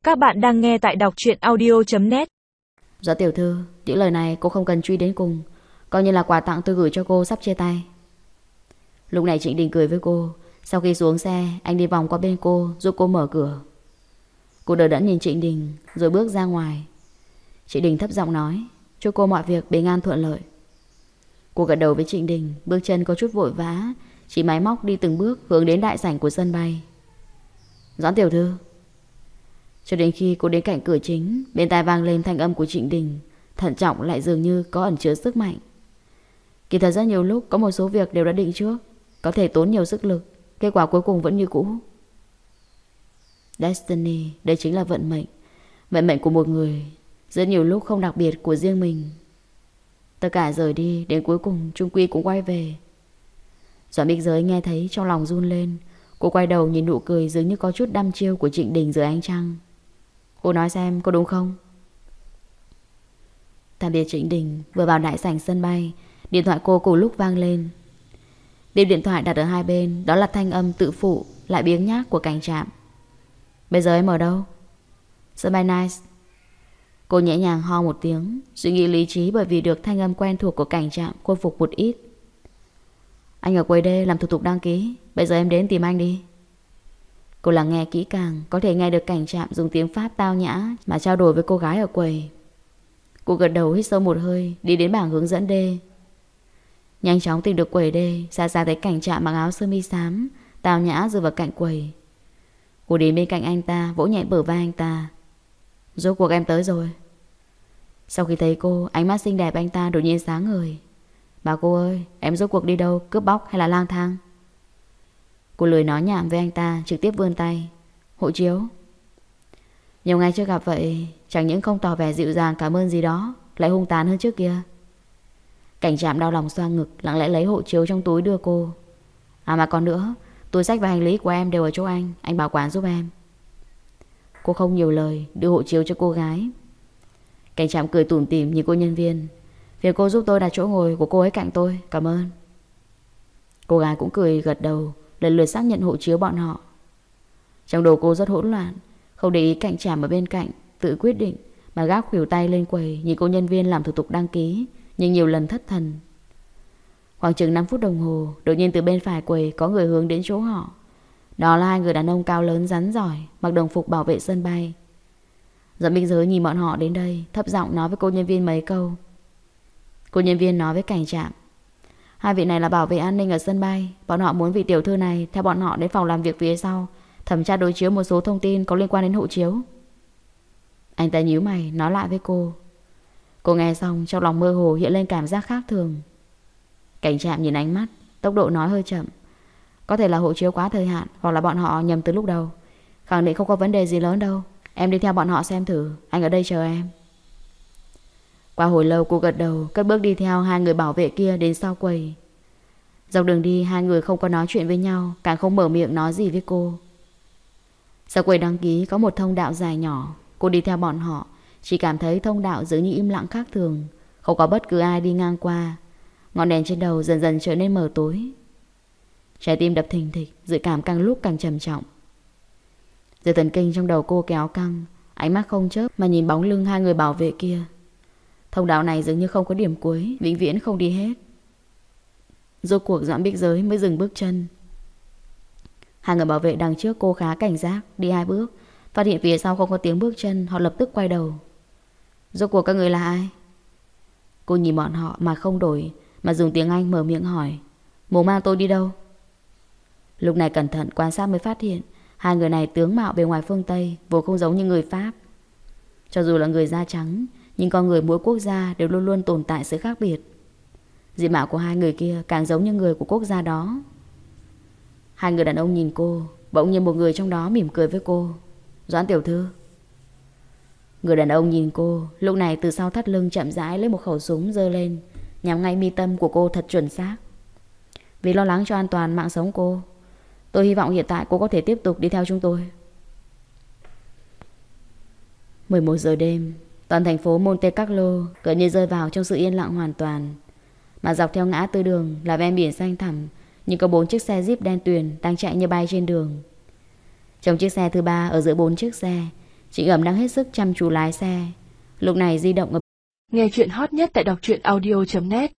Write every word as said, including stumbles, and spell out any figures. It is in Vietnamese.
Các bạn đang nghe tại đọc truyện audio chấm net. Doãn tiểu thư, những lời này cô không cần truy đến cùng, coi như là quà tặng tôi gửi cho cô sắp chia tay. Lúc này Trịnh Đình cười với cô. Sau khi xuống xe, anh đi vòng qua bên cô, giúp cô mở cửa. Cô đờ đẫn nhìn Trịnh Đình rồi bước ra ngoài. Trịnh Đình thấp giọng nói: chúc cô mọi việc bình an thuận lợi. Cô gật đầu với Trịnh Đình, bước chân có chút vội vã, chỉ máy móc đi từng bước hướng đến đại sảnh của sân bay. Doãn tiểu thư. Cho đến khi cô đến cạnh cửa chính, bên tai vang lên thanh âm của Trịnh Đình, thận trọng lại dường như có ẩn chứa sức mạnh. Kỳ thật rất nhiều lúc có một số việc đều đã định trước, có thể tốn nhiều sức lực, kết quả cuối cùng vẫn như cũ. Destiny, đây chính là vận mệnh. Vận mệnh của một người, rất nhiều lúc không đặc biệt của riêng mình. Tất cả rời đi, đến cuối cùng chung quy cũng quay về. Doãn Bích Giới nghe thấy trong lòng run lên. Cô quay đầu nhìn nụ cười dường như có chút đăm chiêu của Trịnh Đình dưới ánh trăng. Cô nói xem có đúng không? Tạm biệt Trịnh Đình. Vừa vào đại sảnh sân bay, điện thoại cô cùng lúc vang lên. Bếp điện thoại đặt ở hai bên, đó là thanh âm tự phụ lại biếng nhác của cảnh trạm. Bây giờ em ở đâu? Sân bay Nice. Cô nhẹ nhàng ho một tiếng, suy nghĩ lý trí bởi vì được thanh âm quen thuộc của cảnh trạm khôi phục một ít. Anh ở quầy D làm thủ tục đăng ký, bây giờ em đến tìm anh đi. Cô lắng nghe kỹ càng, có thể nghe được cảnh trạm dùng tiếng Pháp tao nhã mà trao đổi với cô gái ở quầy. Cô gật đầu hít sâu một hơi, đi đến bảng hướng dẫn D. Nhanh chóng tìm được quầy D, xa xa thấy cảnh trạm mặc áo sơ mi xám tao nhã dựa vào cạnh quầy. Cô đến bên cạnh anh ta, vỗ nhẹ bờ vai anh ta. Rốt cuộc em tới rồi. Sau khi thấy cô, ánh mắt xinh đẹp anh ta đột nhiên sáng ngời. Bà cô ơi, em rốt cuộc đi đâu, cướp bóc hay là lang thang? Cô lười nói nhảm với anh ta, trực tiếp vươn tay. Hộ chiếu. Nhiều ngày chưa gặp vậy, chẳng những không tỏ vẻ dịu dàng cảm ơn gì đó, lại hung tàn hơn trước kia. Cảnh trạm đau lòng xoa ngực, lặng lẽ lấy hộ chiếu trong túi đưa cô. À mà còn nữa, túi xách và hành lý của em đều ở chỗ anh, anh bảo quản giúp em. Cô không nhiều lời, đưa hộ chiếu cho cô gái. Cảnh trạm cười tủm tỉm nhìn cô nhân viên. Việc cô giúp tôi đặt chỗ ngồi của cô ấy cạnh tôi, cảm ơn. Cô gái cũng cười gật đầu, lần lượt xác nhận hộ chiếu bọn họ. Trong đầu cô rất hỗn loạn, không để ý cảnh trạm ở bên cạnh, tự quyết định mà gác khuỷu tay lên quầy nhìn cô nhân viên làm thủ tục đăng ký, nhưng nhiều lần thất thần. Khoảng chừng năm phút đồng hồ, đột nhiên từ bên phải quầy có người hướng đến chỗ họ. Đó là hai người đàn ông cao lớn rắn giỏi, mặc đồng phục bảo vệ sân bay. Doãn Bích Giới nhìn bọn họ đến đây, thấp giọng nói với cô nhân viên mấy câu. Cô nhân viên nói với cảnh trạm: hai vị này là bảo vệ an ninh ở sân bay, bọn họ muốn vị tiểu thư này theo bọn họ đến phòng làm việc phía sau, thẩm tra đối chiếu một số thông tin có liên quan đến hộ chiếu. Anh ta nhíu mày nói lại với cô. Cô nghe xong trong lòng mơ hồ hiện lên cảm giác khác thường. Cảnh trạm nhìn ánh mắt, tốc độ nói hơi chậm. Có thể là hộ chiếu quá thời hạn, hoặc là bọn họ nhầm từ lúc đầu. Khẳng định không có vấn đề gì lớn đâu. Em đi theo bọn họ xem thử, anh ở đây chờ em. Qua hồi lâu cô gật đầu, cất bước đi theo hai người bảo vệ kia đến sau quầy. Dọc đường đi hai người không có nói chuyện với nhau, càng không mở miệng nói gì với cô. Sau quầy đăng ký có một thông đạo dài nhỏ. Cô đi theo bọn họ, chỉ cảm thấy thông đạo dường như im lặng khác thường, không có bất cứ ai đi ngang qua. Ngọn đèn trên đầu dần dần trở nên mờ tối. Trái tim đập thình thịch, dự cảm càng lúc càng trầm trọng. Giờ thần kinh trong đầu cô kéo căng, ánh mắt không chớp mà nhìn bóng lưng hai người bảo vệ kia. Thông đạo này dường như không có điểm cuối, vĩnh viễn không đi hết. Rốt cuộc Doãn Bích Giới mới dừng bước chân. Hai người bảo vệ đằng trước cô khá cảnh giác, đi hai bước, phát hiện phía sau không có tiếng bước chân, họ lập tức quay đầu. Rốt cuộc các người là ai? Cô nhìn bọn họ mà không đổi, mà dùng tiếng Anh mở miệng hỏi. Muốn mang tôi đi đâu? Lúc này cẩn thận quan sát mới phát hiện hai người này tướng mạo bề ngoài phương Tây, vốn không giống như người Pháp. Cho dù là người da trắng, nhưng con người mỗi quốc gia đều luôn luôn tồn tại sự khác biệt. Diện mạo của hai người kia càng giống như người của quốc gia đó. Hai người đàn ông nhìn cô, bỗng nhiên một người trong đó mỉm cười với cô. Doãn tiểu thư. Người đàn ông nhìn cô, lúc này từ sau thắt lưng chậm rãi lấy một khẩu súng giơ lên, nhắm ngay mi tâm của cô thật chuẩn xác. Vì lo lắng cho an toàn mạng sống cô, tôi hy vọng hiện tại cô có thể tiếp tục đi theo chúng tôi. mười một giờ đêm, toàn thành phố Monte Carlo gần như rơi vào trong sự yên lặng hoàn toàn. Mà dọc theo ngã tư đường là ven biển xanh thẳm, nhưng có bốn chiếc xe Jeep đen tuyền đang chạy như bay trên đường. Trong chiếc xe thứ ba ở giữa bốn chiếc xe, Chị Ẩm đang hết sức chăm chú lái xe. Lúc này di động ở... Nghe chuyện hot nhất tại đọc truyện audio chấm net.